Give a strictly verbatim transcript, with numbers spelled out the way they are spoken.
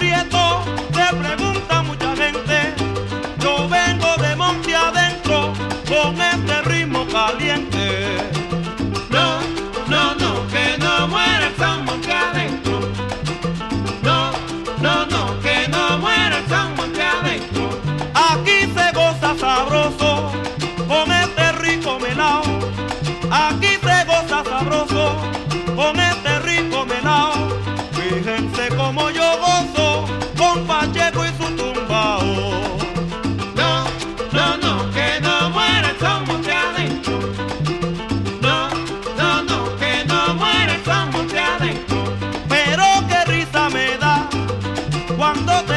Prieto, te pregunta mucha gente. Yo vengo de monte adentro con este ritmo caliente. No, no, no, que no muera el son monte adentro. No, no, no, que no muera el son monte adentro. Aquí se goza sabroso con este rico melao. Aquí se goza sabroso con este rico melao. Fíjense como yo gozo con Pacheco y su tumbao. No, no, no, que no muera el son monte adentro. No, no, no, que no muera el son monte adentro. Pero qué risa me da cuando te